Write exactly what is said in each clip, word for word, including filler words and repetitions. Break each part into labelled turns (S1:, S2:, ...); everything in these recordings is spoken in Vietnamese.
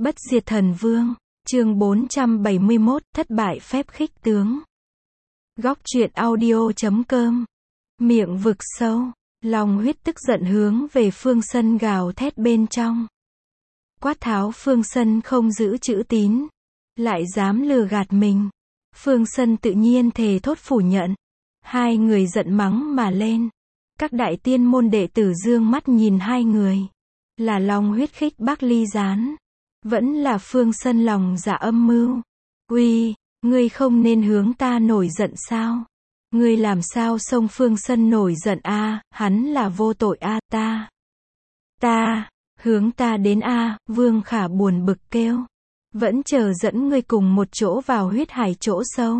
S1: Bất diệt thần vương, chương bốn trăm bảy mươi mốt, thất bại phép khích tướng. Góc truyện audio chấm com. Miệng vực sâu, Long Huyết tức giận hướng về Phương Sân gào thét bên trong. Quát tháo Phương Sân không giữ chữ tín, lại dám lừa gạt mình. Phương Sân tự nhiên thề thốt phủ nhận. Hai người giận mắng mà lên. Các đại tiên môn đệ tử dương mắt nhìn hai người. Là Long Huyết khích bác ly gián. Vẫn là Phương Sân lòng dạ âm mưu. Uy, ngươi không nên hướng ta nổi giận sao? Ngươi làm sao xông Phương Sân nổi giận a? À, hắn là vô tội a, à, ta. Ta, hướng ta đến a, à, Vương Khả buồn bực kêu. Vẫn chờ dẫn ngươi cùng một chỗ vào huyết hải chỗ sâu.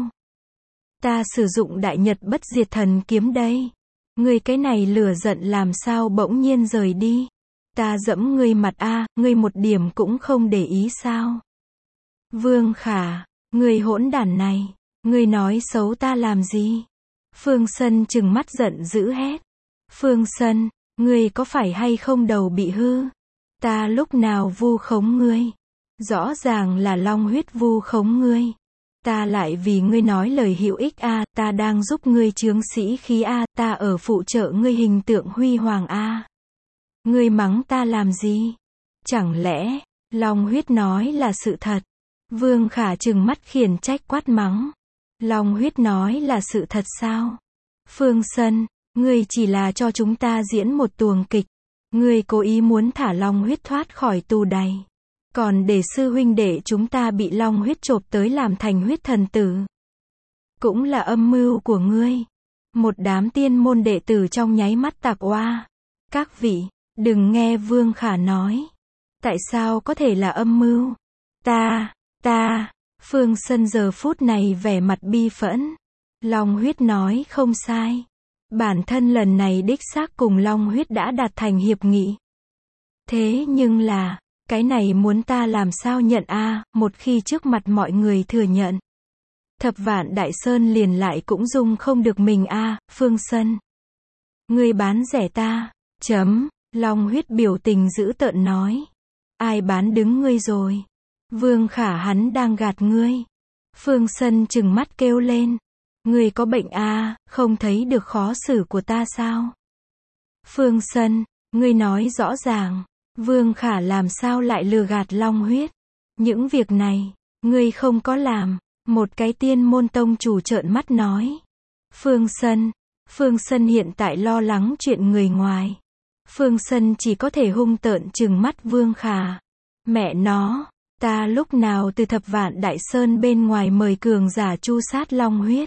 S1: Ta sử dụng đại nhật bất diệt thần kiếm đây. Ngươi cái này lửa giận làm sao bỗng nhiên rời đi? Ta dẫm ngươi mặt a, à, ngươi một điểm cũng không để ý sao? Vương Khả, ngươi hỗn đản này, ngươi nói xấu ta làm gì? Phương Sân trừng mắt giận dữ hét. Phương Sân, ngươi có phải hay không đầu bị hư? Ta lúc nào vu khống ngươi? Rõ ràng là Long Huyết vu khống ngươi. Ta lại vì ngươi nói lời hữu ích a, à, ta đang giúp ngươi chướng sĩ khí a, à, ta ở phụ trợ ngươi hình tượng huy hoàng a. À. Ngươi mắng ta làm gì? Chẳng lẽ, Long Huyết nói là sự thật? Vương Khả trừng mắt khiển trách quát mắng. Long Huyết nói là sự thật sao? Phương Sân, ngươi chỉ là cho chúng ta diễn một tuồng kịch. Ngươi cố ý muốn thả Long Huyết thoát khỏi tù đày. Còn để sư huynh đệ chúng ta bị Long Huyết chộp tới làm thành huyết thần tử. Cũng là âm mưu của ngươi. Một đám tiên môn đệ tử trong nháy mắt tạc oa. Các vị, đừng nghe Vương Khả nói. Tại sao có thể là âm mưu? Ta, ta, Phương Sân giờ phút này vẻ mặt bi phẫn. Long Huyết nói không sai. Bản thân lần này đích xác cùng Long Huyết đã đạt thành hiệp nghị. Thế nhưng là, cái này muốn ta làm sao nhận a, à, một khi trước mặt mọi người thừa nhận. Thập vạn Đại Sơn liền lại cũng dung không được mình a, à, Phương Sân. Ngươi bán rẻ ta, chấm, Long Huyết biểu tình dữ tợn nói. Ai bán đứng ngươi rồi? Vương Khả hắn đang gạt ngươi. Phương Sân trừng mắt kêu lên. Ngươi có bệnh a, à, không thấy được khó xử của ta sao? Phương Sân, ngươi nói rõ ràng. Vương Khả làm sao lại lừa gạt Long Huyết? Những việc này, ngươi không có làm. Một cái tiên môn tông chủ trợn mắt nói. Phương Sân, Phương Sân hiện tại lo lắng chuyện người ngoài. Phương Sân chỉ có thể hung tợn trừng mắt Vương Khả. Mẹ nó, ta lúc nào từ thập vạn Đại Sơn bên ngoài mời cường giả chu sát Long Huyết?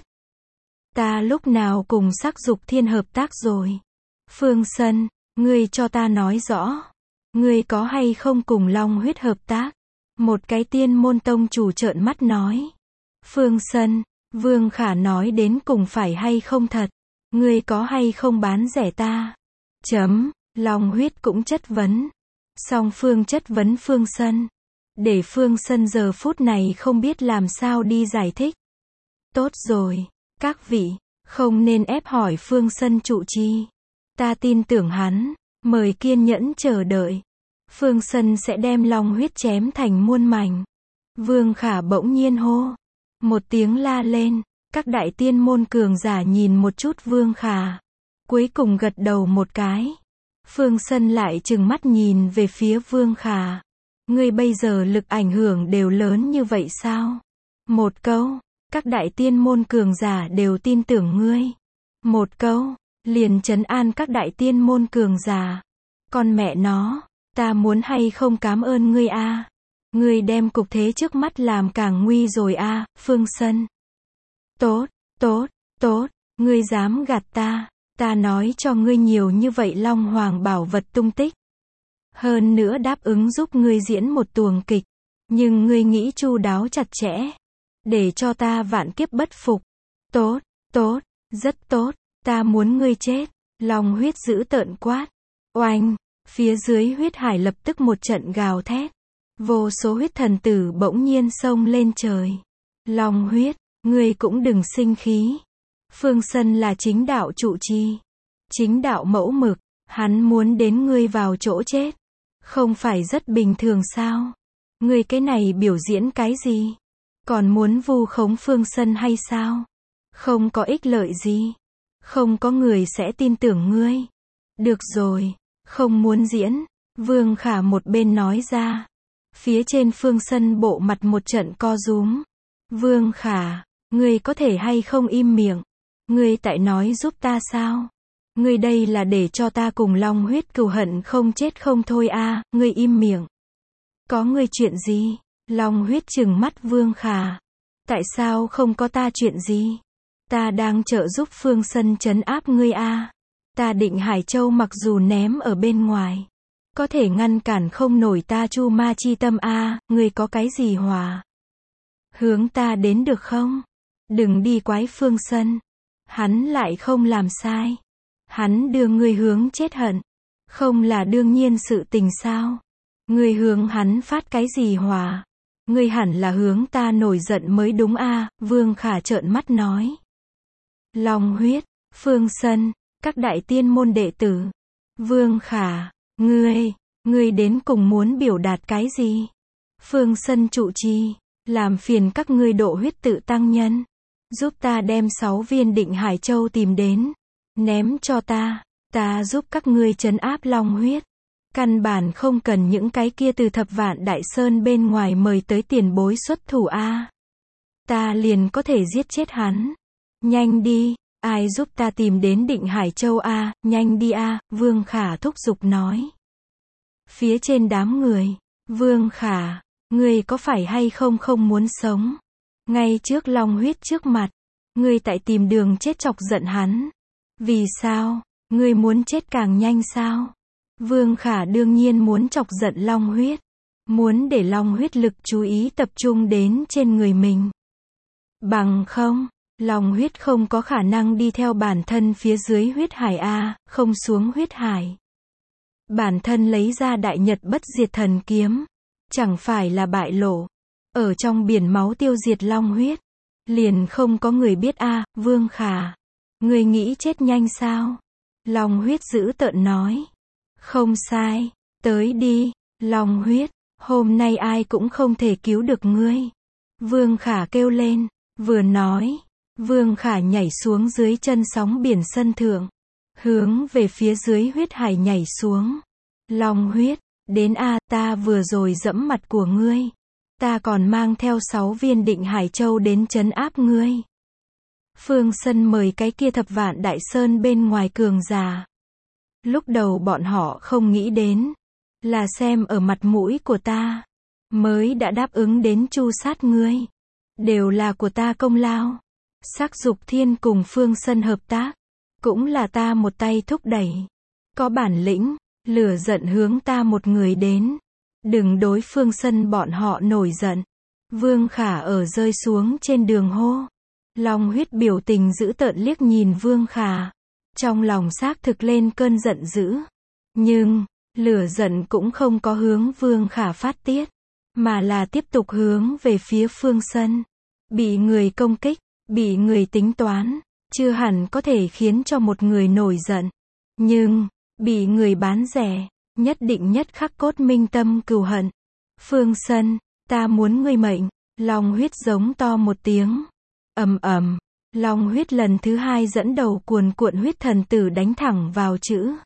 S1: Ta lúc nào cùng Sắc Dục Thiên hợp tác rồi? Phương Sân, ngươi cho ta nói rõ. Ngươi có hay không cùng Long Huyết hợp tác? Một cái tiên môn tông chủ trợn mắt nói. Phương Sân, Vương Khả nói đến cùng phải hay không thật? Ngươi có hay không bán rẻ ta? Chấm, Long Huyết cũng chất vấn. Song phương chất vấn Phương Sân. Để Phương Sân giờ phút này không biết làm sao đi giải thích. Tốt rồi, các vị, không nên ép hỏi Phương Sân trụ trì. Ta tin tưởng hắn. Mời kiên nhẫn chờ đợi. Phương Sân sẽ đem Long Huyết chém thành muôn mảnh. Vương Khả bỗng nhiên hô. Một tiếng la lên. Các đại tiên môn cường giả nhìn một chút Vương Khả. Cuối cùng gật đầu một cái. Phương Sân lại trừng mắt nhìn về phía Vương Khả. Ngươi bây giờ lực ảnh hưởng đều lớn như vậy sao? Một câu. Các đại tiên môn cường giả đều tin tưởng ngươi. Một câu. Liền trấn an các đại tiên môn cường giả. Con mẹ nó, ta muốn hay không cảm ơn ngươi a. À. Ngươi đem cục thế trước mắt làm càng nguy rồi a, à, Phương Sân. Tốt, tốt, tốt, ngươi dám gạt ta, ta nói cho ngươi nhiều như vậy Long Hoàng bảo vật tung tích. Hơn nữa đáp ứng giúp ngươi diễn một tuồng kịch, nhưng ngươi nghĩ chu đáo chặt chẽ, để cho ta vạn kiếp bất phục. Tốt, tốt, rất tốt. Ta muốn ngươi chết. Long Huyết dữ tợn quát. Oanh, phía dưới huyết hải lập tức một trận gào thét. Vô số huyết thần tử bỗng nhiên xông lên trời. Long Huyết, ngươi cũng đừng sinh khí. Phương Sân là chính đạo trụ trì. Chính đạo mẫu mực, hắn muốn đến ngươi vào chỗ chết. Không phải rất bình thường sao? Ngươi cái này biểu diễn cái gì? Còn muốn vu khống Phương Sân hay sao? Không có ích lợi gì. Không có người sẽ tin tưởng ngươi. Được rồi, không muốn diễn. Vương Khả một bên nói ra. Phía trên Phương Sân bộ mặt một trận co rúm. Vương Khả, ngươi có thể hay không im miệng? Ngươi tại nói giúp ta sao? Ngươi đây là để cho ta cùng Long Huyết cừu hận không chết không thôi a, à, ngươi im miệng. Có ngươi chuyện gì? Long Huyết trừng mắt Vương Khả. Tại sao không có ta chuyện gì? Ta đang trợ giúp Phương Sân trấn áp ngươi a. À. Ta Định Hải Châu mặc dù ném ở bên ngoài, có thể ngăn cản không nổi ta Chu Ma chi tâm a, à, ngươi có cái gì hòa? Hướng ta đến được không? Đừng đi quái Phương Sân. Hắn lại không làm sai. Hắn đưa ngươi hướng chết hận. Không là đương nhiên sự tình sao? Ngươi hướng hắn phát cái gì hòa? Ngươi hẳn là hướng ta nổi giận mới đúng a, à, Vương Khả trợn mắt nói. Long Huyết, Phương Sân, các đại tiên môn đệ tử. Vương Khả, ngươi, ngươi đến cùng muốn biểu đạt cái gì? Phương Sân trụ trì, làm phiền các ngươi độ huyết tự tăng nhân. Giúp ta đem sáu viên Định Hải Châu tìm đến. Ném cho ta, ta giúp các ngươi trấn áp Long Huyết. Căn bản không cần những cái kia từ Thập Vạn Đại Sơn bên ngoài mời tới tiền bối xuất thủ a. À. Ta liền có thể giết chết hắn. Nhanh đi, ai giúp ta tìm đến Định Hải Châu a, à, nhanh đi a, à, Vương Khả thúc giục nói. Phía trên đám người, Vương Khả, ngươi có phải hay không không muốn sống? Ngay trước Long Huyết trước mặt, ngươi tại tìm đường chết chọc giận hắn. Vì sao? Ngươi muốn chết càng nhanh sao? Vương Khả đương nhiên muốn chọc giận Long Huyết. Muốn để Long Huyết lực chú ý tập trung đến trên người mình. Bằng không, Long Huyết không có khả năng đi theo bản thân phía dưới huyết hải a, không xuống huyết hải. Bản thân lấy ra Đại Nhật Bất Diệt Thần Kiếm, chẳng phải là bại lộ. Ở trong biển máu tiêu diệt Long Huyết, liền không có người biết a, à, Vương Khả. Ngươi nghĩ chết nhanh sao? Long Huyết dữ tợn nói. Không sai, tới đi, Long Huyết, hôm nay ai cũng không thể cứu được ngươi. Vương Khả kêu lên, vừa nói, Vương Khả nhảy xuống dưới chân sóng biển sân thượng, hướng về phía dưới huyết hải nhảy xuống. Long Huyết, đến a, à, ta vừa rồi dẫm mặt của ngươi. Ta còn mang theo sáu viên Định Hải Châu đến trấn áp ngươi. Phương Sân mời cái kia Thập Vạn Đại Sơn bên ngoài cường giả. Lúc đầu bọn họ không nghĩ đến, là xem ở mặt mũi của ta, mới đã đáp ứng đến tru sát ngươi. Đều là của ta công lao. Sắc Dục Thiên cùng Phương Sân hợp tác, cũng là ta một tay thúc đẩy. Có bản lĩnh, lửa giận hướng ta một người đến. Đừng đối Phương Sân bọn họ nổi giận. Vương Khả ở rơi xuống trên đường hô. Long Huyết biểu tình dữ tợn liếc nhìn Vương Khả. Trong lòng xác thực lên cơn giận dữ. Nhưng, lửa giận cũng không có hướng Vương Khả phát tiết, mà là tiếp tục hướng về phía Phương Sân. Bị người công kích, bị người tính toán, chưa hẳn có thể khiến cho một người nổi giận. Nhưng, bị người bán rẻ, nhất định nhất khắc cốt minh tâm cừu hận. Phương Sân, ta muốn ngươi mệnh. Long Huyết giống to một tiếng. Ầm ầm, Long Huyết lần thứ hai dẫn đầu cuồn cuộn huyết thần tử đánh thẳng vào chữ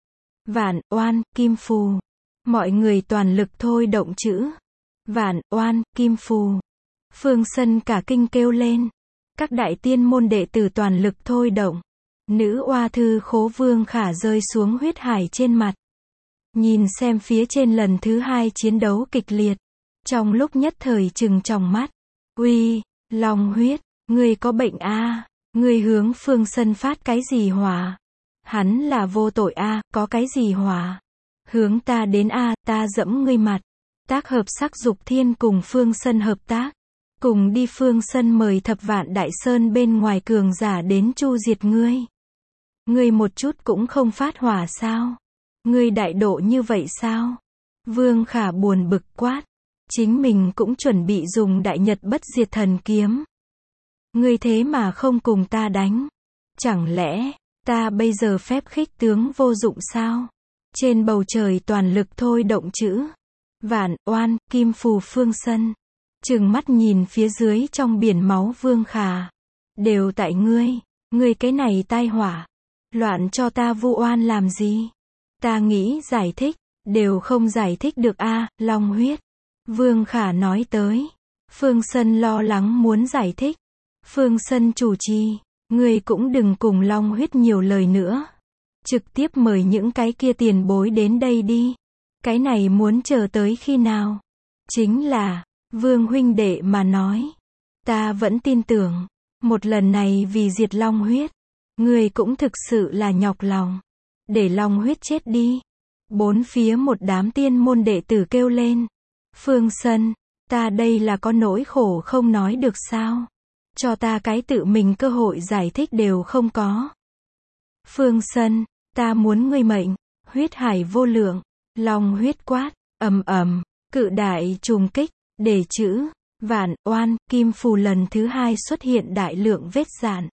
S1: Vạn Oan Kim Phù. Mọi người toàn lực thôi động chữ Vạn Oan Kim Phù. Phương Sân cả kinh kêu lên. Các đại tiên môn đệ tử toàn lực thôi động. Nữ oa thư khố Vương Khả rơi xuống huyết hải trên mặt. Nhìn xem phía trên lần thứ hai chiến đấu kịch liệt. Trong lúc nhất thời trừng tròng mắt. Uy, Long Huyết, ngươi có bệnh a? À? Ngươi hướng Phương Sân phát cái gì hỏa? Hắn là vô tội a, à, có cái gì hỏa? Hướng ta đến a, à, ta dẫm ngươi mặt. Tác hợp Sắc Dục Thiên cùng Phương Sân hợp tác. Cùng đi Phương Sân mời Thập Vạn Đại Sơn bên ngoài cường giả đến chu diệt ngươi. Ngươi một chút cũng không phát hỏa sao? Ngươi đại độ như vậy sao? Vương Khả buồn bực quát. Chính mình cũng chuẩn bị dùng Đại Nhật Bất Diệt Thần Kiếm. Ngươi thế mà không cùng ta đánh. Chẳng lẽ, ta bây giờ phép khích tướng vô dụng sao? Trên bầu trời toàn lực thôi động chữ Vạn oan, Kim Phù Phương Sân. Trừng mắt nhìn phía dưới trong biển máu Vương Khả. Đều tại ngươi, ngươi cái này tai họa. Loạn cho ta vu oan làm gì? Ta nghĩ giải thích, đều không giải thích được a, long huyết. Vương Khả nói tới. Phương Sân lo lắng muốn giải thích. Phương Sân chủ trì, ngươi cũng đừng cùng long huyết nhiều lời nữa. Trực tiếp mời những cái kia tiền bối đến đây đi. Cái này muốn chờ tới khi nào? Chính là, Vương huynh đệ mà nói. Ta vẫn tin tưởng, một lần này vì diệt long huyết, ngươi cũng thực sự là nhọc lòng. Để long huyết chết đi. Bốn phía một đám tiên môn đệ tử kêu lên. Phương Sân, ta đây là có nỗi khổ không nói được sao? Cho ta cái tự mình cơ hội giải thích đều không có. Phương Sân, ta muốn ngươi mệnh, huyết hải vô lượng, long huyết quát, ầm ầm, cự đại trùng kích, để chữ, vạn oan, Kim Phù lần thứ hai xuất hiện đại lượng vết dạn.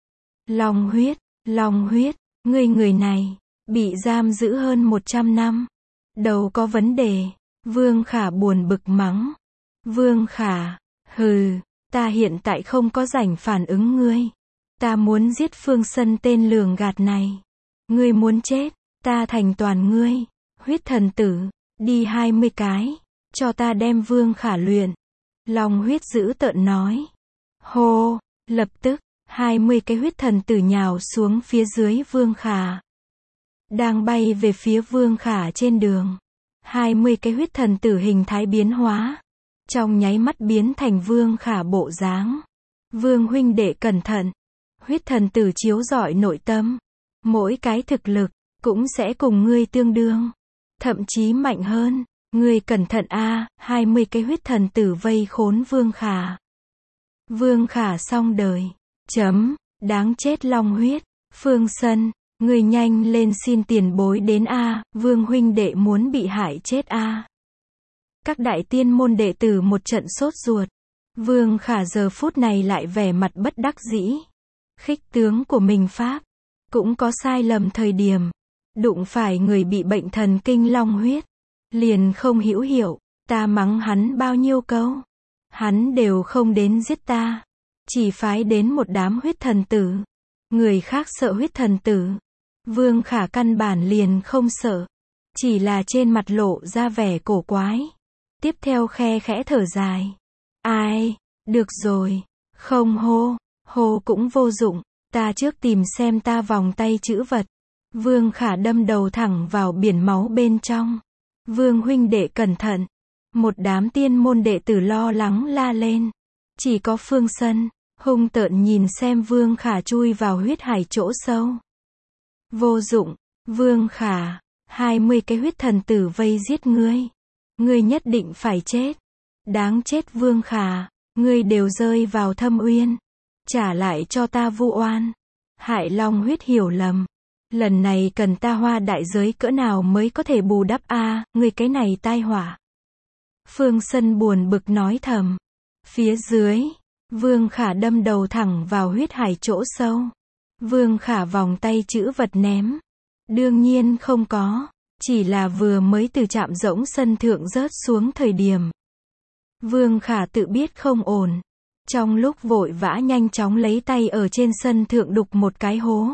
S1: Long huyết, long huyết, ngươi người này, bị giam giữ hơn một trăm năm. Đầu có vấn đề. Vương Khả buồn bực mắng. Vương Khả, hừ, ta hiện tại không có rảnh phản ứng ngươi. Ta muốn giết Phương Sân tên lường gạt này. Ngươi muốn chết, ta thành toàn ngươi. Huyết thần tử, đi hai mươi cái, cho ta đem Vương Khả luyện. Long huyết dữ tợn nói. Hô, lập tức, hai mươi cái huyết thần tử nhào xuống phía dưới Vương Khả. Đang bay về phía Vương Khả trên đường. hai mươi cái huyết thần tử hình thái biến hóa. Trong nháy mắt biến thành Vương Khả bộ dáng. Vương huynh đệ cẩn thận. Huyết thần tử chiếu rọi nội tâm. Mỗi cái thực lực, cũng sẽ cùng ngươi tương đương. Thậm chí mạnh hơn. Ngươi cẩn thận a, hai mươi cái huyết thần tử vây khốn Vương Khả. Vương Khả xong đời. Chấm, đáng chết long huyết. Phương Sân, ngươi nhanh lên xin tiền bối đến a, Vương huynh đệ muốn bị hại chết a. Các đại tiên môn đệ tử một trận sốt ruột. Vương Khả giờ phút này lại vẻ mặt bất đắc dĩ. Khích tướng của mình pháp, cũng có sai lầm thời điểm. Đụng phải người bị bệnh thần kinh long huyết. Liền không hữu hiệu, ta mắng hắn bao nhiêu câu. Hắn đều không đến giết ta. Chỉ phái đến một đám huyết thần tử. Người khác sợ huyết thần tử. Vương Khả căn bản liền không sợ. Chỉ là trên mặt lộ ra vẻ cổ quái. Tiếp theo khe khẽ thở dài. Ai, được rồi, không hô, hô cũng vô dụng, ta trước tìm xem ta vòng tay chữ vật. Vương Khả đâm đầu thẳng vào biển máu bên trong. Vương huynh đệ cẩn thận. Một đám tiên môn đệ tử lo lắng la lên. Chỉ có Phương Sân, hung tợn nhìn xem Vương Khả chui vào huyết hải chỗ sâu. Vô dụng, Vương Khả, hai mươi cái huyết thần tử vây giết ngươi. Ngươi nhất định phải chết. Đáng chết Vương Khả, ngươi đều rơi vào thâm uyên. Trả lại cho ta vu oan. Hại long huyết hiểu lầm. Lần này cần ta hoa đại giới cỡ nào mới có thể bù đắp a, à, ngươi cái này tai họa. Phương Sân buồn bực nói thầm. Phía dưới, Vương Khả đâm đầu thẳng vào huyết hải chỗ sâu. Vương Khả vòng tay chữ vật ném. Đương nhiên không có, chỉ là vừa mới từ trạm rỗng sân thượng rớt xuống thời điểm. Vương Khả tự biết không ổn. Trong lúc vội vã nhanh chóng lấy tay ở trên sân thượng đục một cái hố.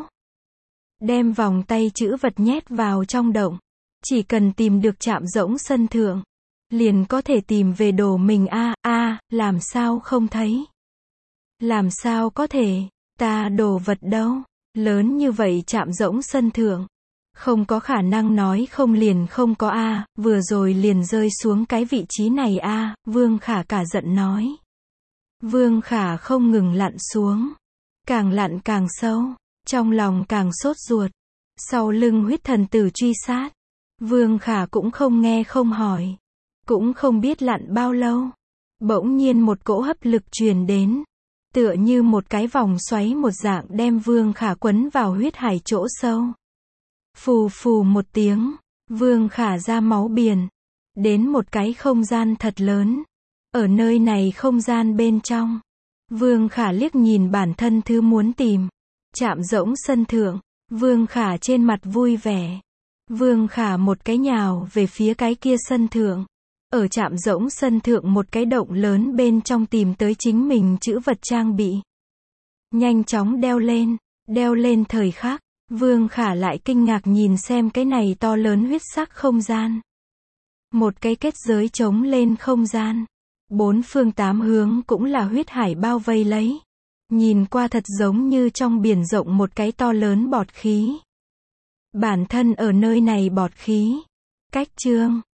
S1: Đem vòng tay chữ vật nhét vào trong động. Chỉ cần tìm được trạm rỗng sân thượng, liền có thể tìm về đồ mình a a, làm sao không thấy? Làm sao có thể, ta đồ vật đâu? Lớn như vậy trạm rỗng sân thượng. Không có khả năng nói không liền không có a, vừa rồi liền rơi xuống cái vị trí này a, Vương Khả cả giận nói. Vương Khả không ngừng lặn xuống. Càng lặn càng sâu. Trong lòng càng sốt ruột. Sau lưng huyết thần tử truy sát. Vương Khả cũng không nghe không hỏi. Cũng không biết lặn bao lâu. Bỗng nhiên một cỗ hấp lực truyền đến. Tựa như một cái vòng xoáy một dạng đem Vương Khả quấn vào huyết hải chỗ sâu. Phù phù một tiếng. Vương Khả ra máu biển. Đến một cái không gian thật lớn. Ở nơi này không gian bên trong. Vương Khả liếc nhìn bản thân thứ muốn tìm. Trạm rỗng sân thượng. Vương Khả trên mặt vui vẻ. Vương Khả một cái nhào về phía cái kia sân thượng. ở trạm rỗng sân thượng một cái động lớn bên trong tìm tới chính mình chữ vật trang bị. Nhanh chóng đeo lên, đeo lên thời khắc, Vương Khả lại kinh ngạc nhìn xem cái này to lớn huyết sắc không gian. Một cái kết giới trống lên không gian. Bốn phương tám hướng cũng là huyết hải bao vây lấy. Nhìn qua thật giống như trong biển rộng một cái to lớn bọt khí. Bản thân ở nơi này bọt khí. Cách chương